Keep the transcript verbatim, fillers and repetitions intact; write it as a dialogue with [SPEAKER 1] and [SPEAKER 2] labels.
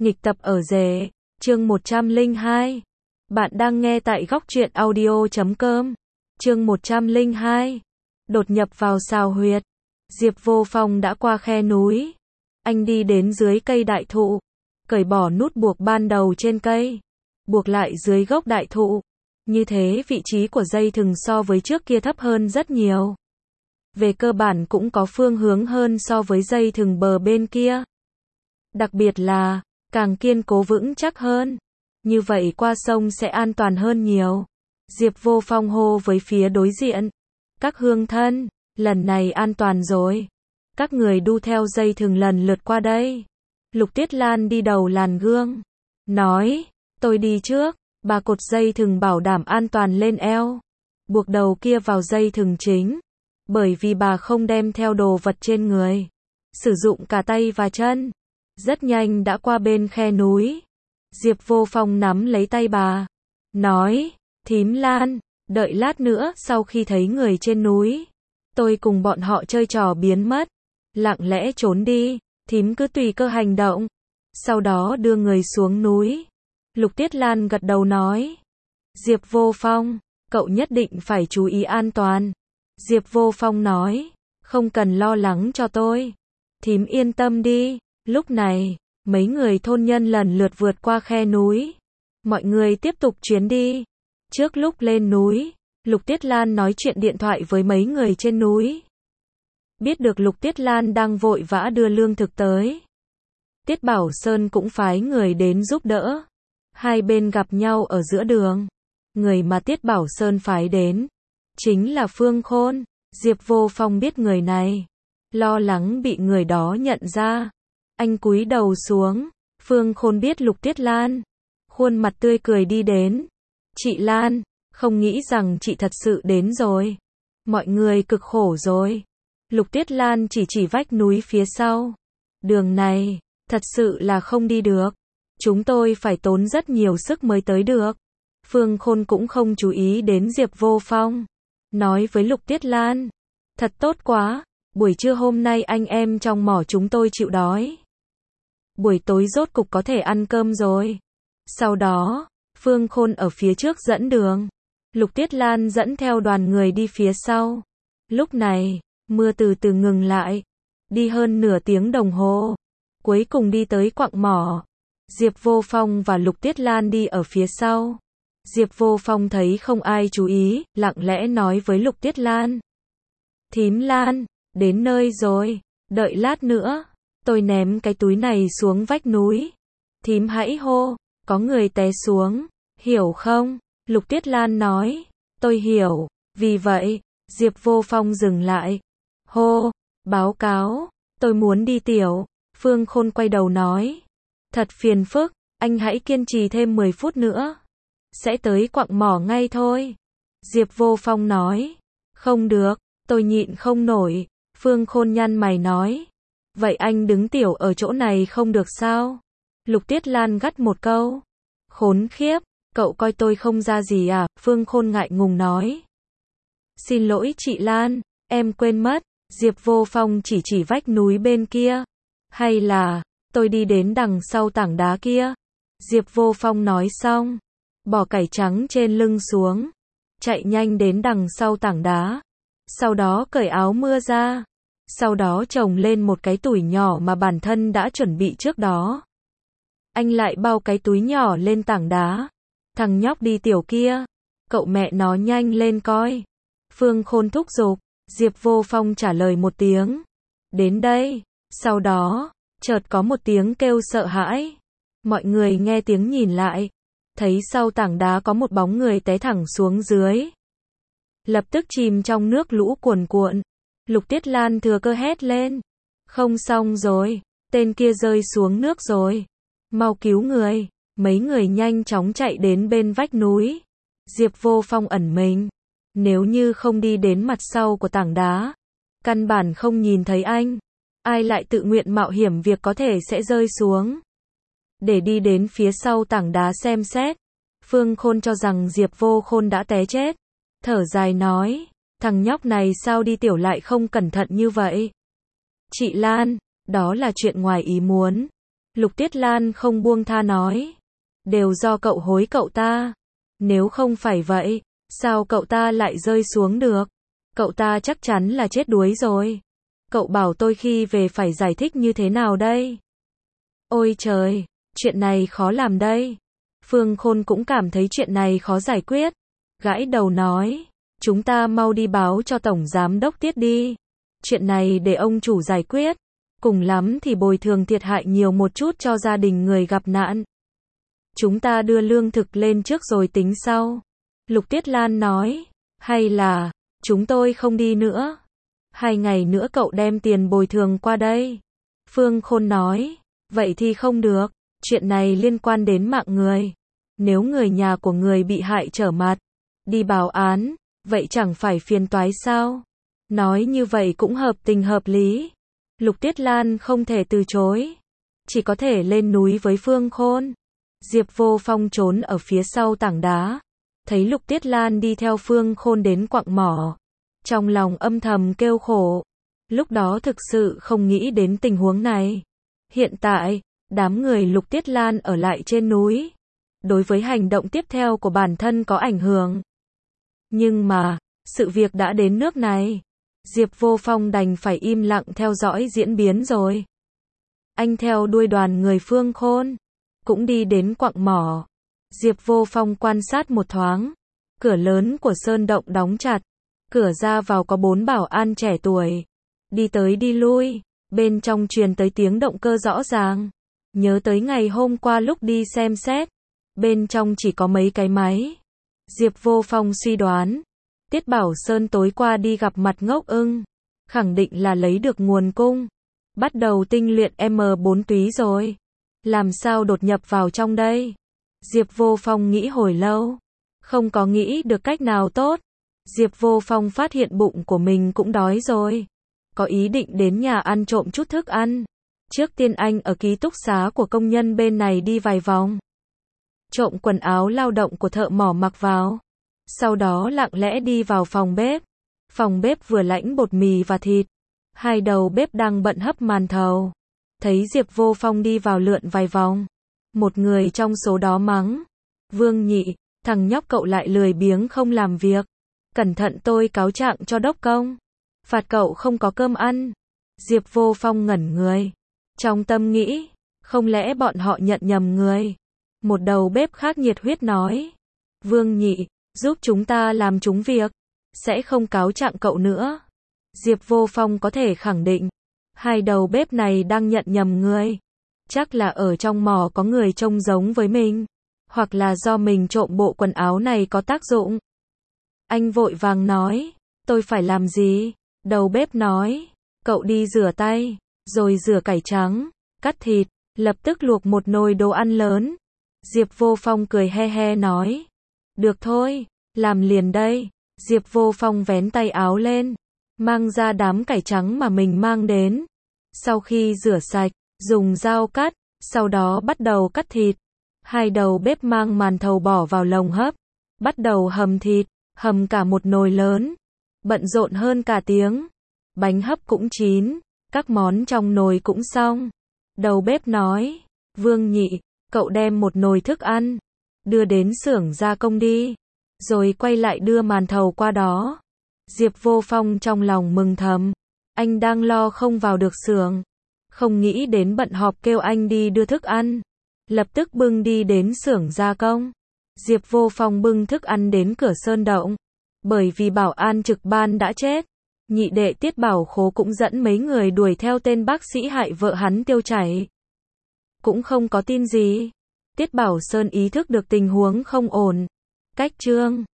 [SPEAKER 1] Nghịch tập ở rể, chương một trăm lẻ hai. Bạn đang nghe tại góc truyện audio chấm com. Chương một trăm lẻ hai. Đột nhập vào xào huyệt. Diệp Vô Phong đã qua khe núi. Anh đi đến dưới cây đại thụ, cởi bỏ nút buộc ban đầu trên cây, buộc lại dưới gốc đại thụ. Như thế vị trí của dây thừng so với trước kia thấp hơn rất nhiều. Về cơ bản cũng có phương hướng hơn so với dây thừng bờ bên kia. Đặc biệt là, càng kiên cố vững chắc hơn. Như vậy qua sông sẽ an toàn hơn nhiều. Diệp Vô Phong hô với phía đối diện. Các hương thân, lần này an toàn rồi. Các người đu theo dây thừng lần lượt qua đây. Lục Tiết Lan đi đầu làn gương. Nói, tôi đi trước. Bà cột dây thừng bảo đảm an toàn lên eo. Buộc đầu kia vào dây thừng chính. Bởi vì bà không đem theo đồ vật trên người. Sử dụng cả tay và chân. Rất nhanh đã qua bên khe núi. Diệp Vô Phong nắm lấy tay bà. Nói, thím Lan, đợi lát nữa sau khi thấy người trên núi. Tôi cùng bọn họ chơi trò biến mất. Lặng lẽ trốn đi, thím cứ tùy cơ hành động. Sau đó đưa người xuống núi. Lục Tiết Lan gật đầu nói. Diệp Vô Phong, cậu nhất định phải chú ý an toàn. Diệp Vô Phong nói, không cần lo lắng cho tôi. Thím yên tâm đi. Lúc này, mấy người thôn nhân lần lượt vượt qua khe núi. Mọi người tiếp tục chuyến đi. Trước lúc lên núi, Lục Tiết Lan nói chuyện điện thoại với mấy người trên núi. Biết được Lục Tiết Lan đang vội vã đưa lương thực tới. Tiết Bảo Sơn cũng phái người đến giúp đỡ. Hai bên gặp nhau ở giữa đường. Người mà Tiết Bảo Sơn phái đến chính là Phương Khôn. Diệp Vô Phong biết người này, lo lắng bị người đó nhận ra. Anh cúi đầu xuống. Phương Khôn biết Lục Tiết Lan, khuôn mặt tươi cười đi đến. Chị Lan, không nghĩ rằng chị thật sự đến rồi. Mọi người cực khổ rồi. Lục Tiết Lan chỉ chỉ vách núi phía sau. Đường này, thật sự là không đi được. Chúng tôi phải tốn rất nhiều sức mới tới được. Phương Khôn cũng không chú ý đến Diệp Vô Phong. Nói với Lục Tiết Lan, thật tốt quá, buổi trưa hôm nay anh em trong mỏ chúng tôi chịu đói. Buổi tối rốt cục có thể ăn cơm rồi. Sau đó, Phương Khôn ở phía trước dẫn đường. Lục Tiết Lan dẫn theo đoàn người đi phía sau. Lúc này, mưa từ từ ngừng lại. Đi hơn nửa tiếng đồng hồ. Cuối cùng đi tới quặng mỏ. Diệp Vô Phong và Lục Tiết Lan đi ở phía sau. Diệp Vô Phong thấy không ai chú ý, lặng lẽ nói với Lục Tiết Lan. Thím Lan, đến nơi rồi, đợi lát nữa. Tôi ném cái túi này xuống vách núi. Thím hãy hô, có người té xuống, hiểu không? Lục Tiết Lan nói, tôi hiểu, vì vậy, Diệp Vô Phong dừng lại. Hô, báo cáo, tôi muốn đi tiểu. Phương Khôn quay đầu nói, thật phiền phức, anh hãy kiên trì thêm mười phút nữa. Sẽ tới quặng mỏ ngay thôi. Diệp Vô Phong nói, không được, tôi nhịn không nổi. Phương Khôn nhăn mày nói, vậy anh đứng tiểu ở chỗ này không được sao? Lục Tiết Lan gắt một câu. Khốn khiếp, cậu coi tôi không ra gì à? Phương Khôn ngại ngùng nói. Xin lỗi chị Lan, em quên mất. Diệp Vô Phong chỉ chỉ vách núi bên kia. Hay là, tôi đi đến đằng sau tảng đá kia. Diệp Vô Phong nói xong, bỏ cải trắng trên lưng xuống, chạy nhanh đến đằng sau tảng đá. Sau đó cởi áo mưa ra. Sau đó chồng lên một cái túi nhỏ mà bản thân đã chuẩn bị trước đó. Anh lại bao cái túi nhỏ lên tảng đá. Thằng nhóc đi tiểu kia, cậu mẹ nó nhanh lên coi. Phương Khôn thúc giục. Diệp Vô Phong trả lời một tiếng. Đến đây. Sau đó, chợt có một tiếng kêu sợ hãi. Mọi người nghe tiếng nhìn lại. Thấy sau tảng đá có một bóng người té thẳng xuống dưới. Lập tức chìm trong nước lũ cuồn cuộn. Lục Tiết Lan thừa cơ hét lên. Không xong rồi, tên kia rơi xuống nước rồi. Mau cứu người. Mấy người nhanh chóng chạy đến bên vách núi. Diệp Vô Phong ẩn mình. Nếu như không đi đến mặt sau của tảng đá, căn bản không nhìn thấy anh. Ai lại tự nguyện mạo hiểm việc có thể sẽ rơi xuống. Để đi đến phía sau tảng đá xem xét. Phương Khôn cho rằng Diệp Vô Khôn đã té chết. Thở dài nói, thằng nhóc này sao đi tiểu lại không cẩn thận như vậy. Chị Lan, đó là chuyện ngoài ý muốn. Lục Tiết Lan không buông tha nói. Đều do cậu hối cậu ta. Nếu không phải vậy, sao cậu ta lại rơi xuống được? Cậu ta chắc chắn là chết đuối rồi. Cậu bảo tôi khi về phải giải thích như thế nào đây? Ôi trời, chuyện này khó làm đây. Phương Khôn cũng cảm thấy chuyện này khó giải quyết. Gãi đầu nói, chúng ta mau đi báo cho Tổng Giám Đốc Tiết đi. Chuyện này để ông chủ giải quyết. Cùng lắm thì bồi thường thiệt hại nhiều một chút cho gia đình người gặp nạn. Chúng ta đưa lương thực lên trước rồi tính sau. Lục Tiết Lan nói, hay là, chúng tôi không đi nữa. Hai ngày nữa cậu đem tiền bồi thường qua đây. Phương Khôn nói, vậy thì không được, chuyện này liên quan đến mạng người. Nếu người nhà của người bị hại trở mặt, đi báo án, vậy chẳng phải phiền toái sao? Nói như vậy cũng hợp tình hợp lý. Lục Tiết Lan không thể từ chối. Chỉ có thể lên núi với Phương Khôn. Diệp Vô Phong trốn ở phía sau tảng đá. Thấy Lục Tiết Lan đi theo Phương Khôn đến quặng mỏ. Trong lòng âm thầm kêu khổ. Lúc đó thực sự không nghĩ đến tình huống này. Hiện tại, đám người Lục Tiết Lan ở lại trên núi. Đối với hành động tiếp theo của bản thân có ảnh hưởng. Nhưng mà, sự việc đã đến nước này. Diệp Vô Phong đành phải im lặng theo dõi diễn biến rồi. Anh theo đuôi đoàn người Phương Khôn. Cũng đi đến quặng mỏ. Diệp Vô Phong quan sát một thoáng. Cửa lớn của sơn động đóng chặt. Cửa ra vào có bốn bảo an trẻ tuổi. Đi tới đi lui. Bên trong truyền tới tiếng động cơ rõ ràng. Nhớ tới ngày hôm qua lúc đi xem xét. Bên trong chỉ có mấy cái máy. Diệp Vô Phong suy đoán. Tiết Bảo Sơn tối qua đi gặp mặt Ngốc Ưng. Khẳng định là lấy được nguồn cung. Bắt đầu tinh luyện M bốn túy rồi. Làm sao đột nhập vào trong đây? Diệp Vô Phong nghĩ hồi lâu. Không có nghĩ được cách nào tốt. Diệp Vô Phong phát hiện bụng của mình cũng đói rồi. Có ý định đến nhà ăn trộm chút thức ăn. Trước tiên anh ở ký túc xá của công nhân bên này đi vài vòng. Trộm quần áo lao động của thợ mỏ mặc vào. Sau đó lặng lẽ đi vào phòng bếp. Phòng bếp vừa lãnh bột mì và thịt. Hai đầu bếp đang bận hấp màn thầu. Thấy Diệp Vô Phong đi vào lượn vài vòng. Một người trong số đó mắng. Vương Nhị, thằng nhóc cậu lại lười biếng không làm việc. Cẩn thận tôi cáo trạng cho đốc công. Phạt cậu không có cơm ăn. Diệp Vô Phong ngẩn người. Trong tâm nghĩ, không lẽ bọn họ nhận nhầm người. Một đầu bếp khác nhiệt huyết nói. Vương Nhị, giúp chúng ta làm chúng việc. Sẽ không cáo trạng cậu nữa. Diệp Vô Phong có thể khẳng định. Hai đầu bếp này đang nhận nhầm người. Chắc là ở trong mỏ có người trông giống với mình. Hoặc là do mình trộm bộ quần áo này có tác dụng. Anh vội vàng nói. Tôi phải làm gì? Đầu bếp nói. Cậu đi rửa tay. Rồi rửa cải trắng. Cắt thịt. Lập tức luộc một nồi đồ ăn lớn. Diệp Vô Phong cười he he nói. Được thôi. Làm liền đây. Diệp Vô Phong vén tay áo lên. Mang ra đám cải trắng mà mình mang đến. Sau khi rửa sạch, dùng dao cắt, sau đó bắt đầu cắt thịt. Hai đầu bếp mang màn thầu bỏ vào lồng hấp. Bắt đầu hầm thịt, hầm cả một nồi lớn. Bận rộn hơn cả tiếng. Bánh hấp cũng chín, các món trong nồi cũng xong. Đầu bếp nói, Vương Nhị, cậu đem một nồi thức ăn, đưa đến xưởng gia công đi. Rồi quay lại đưa màn thầu qua đó. Diệp Vô Phong trong lòng mừng thầm. Anh đang lo không vào được xưởng. Không nghĩ đến bận họp kêu anh đi đưa thức ăn. Lập tức bưng đi đến xưởng gia công. Diệp Vô Phong bưng thức ăn đến cửa sơn động. Bởi vì bảo an trực ban đã chết. Nhị đệ Tiết Bảo Khố cũng dẫn mấy người đuổi theo tên bác sĩ hại vợ hắn tiêu chảy. Cũng không có tin gì. Tiết Bảo Sơn ý thức được tình huống không ổn. Cách trương.